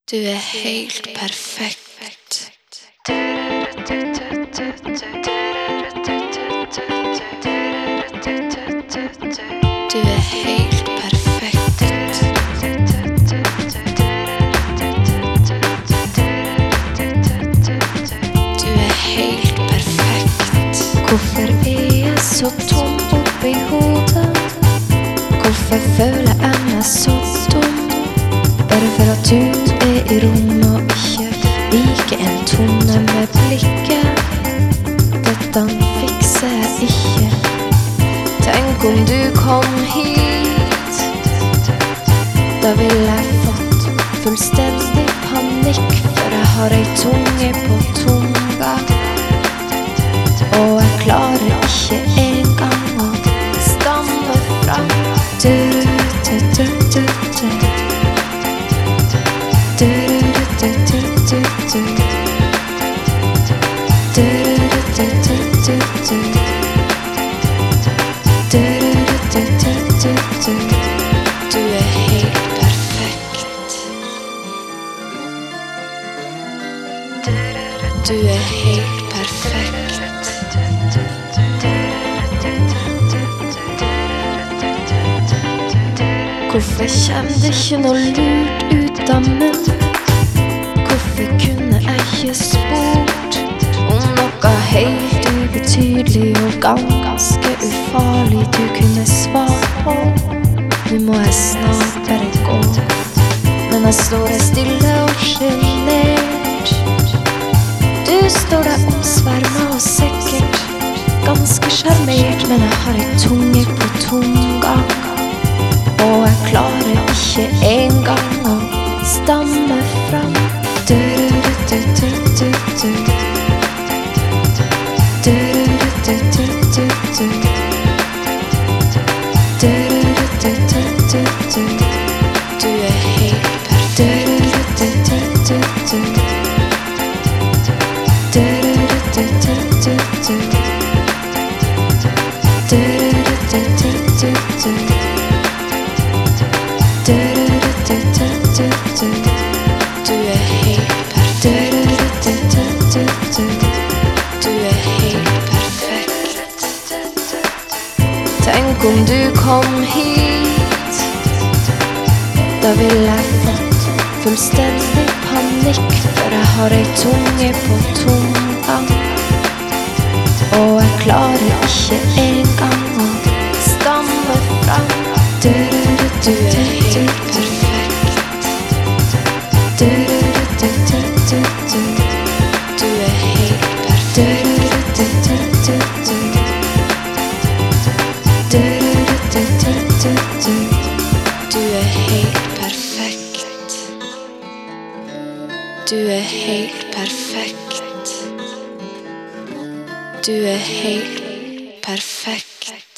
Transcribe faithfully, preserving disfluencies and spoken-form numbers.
Du er helt perfekt. Du er helt perfekt. Du er helt perfekt. Hvorfor er jeg så tom oppi hodet? Hvorfor føler jeg meg så dum? Bare for at du er i rommet og ikke liker en tone med blikket. Dette fikser jeg ikke. Tenk om du kom hit. Da ville jeg fått fullstendig panikk, for jeg har ei tunge på tunga. Og jeg klarer ikke engang å stamme fram. Du, du, du, du, du. Du, du, du, du, du. Du, du, du, du, du. Du, du, du, du, du. Du er helt perfekt. Du er helt perfekt. Hvorfor kommer det ikke noe lurt ut av munn? Hvorfor kunne jeg ikke spurt om noe helt ubetydelig og ganske ufarlig du kunne svare på? Nå må jeg snart bare gå, men jeg står der stille og genert. Du står der omsvermet og sikkert ganske sjarmert, men jeg har en tunge på tunga. Og jeg klarer ikke engang å stamme fram. Du, du, du, du, du. Du, du, du, du, du. Du, du, du, du, du. Du er helt perfekt. Du, du, du, du, du. Du, du, du, du, du. Du, du, du, du, du. Du, du, du, du, du. Du er helt perfekt. Du, du, du, du, du. Du er helt perfekt. Tenk om du kom hit. Da ville jeg fått fullstendig panikk, for jeg har ei tunge på tunga. Og jeg klarer ikke engang å stamme fram. Du, du, du, du, du. Du, du, du, du, du. Du er helt perfekt. Du, du, du, du, du. Du, du, du, du, du. Du er helt perfekt. Du er helt perfekt. Du er helt perfekt.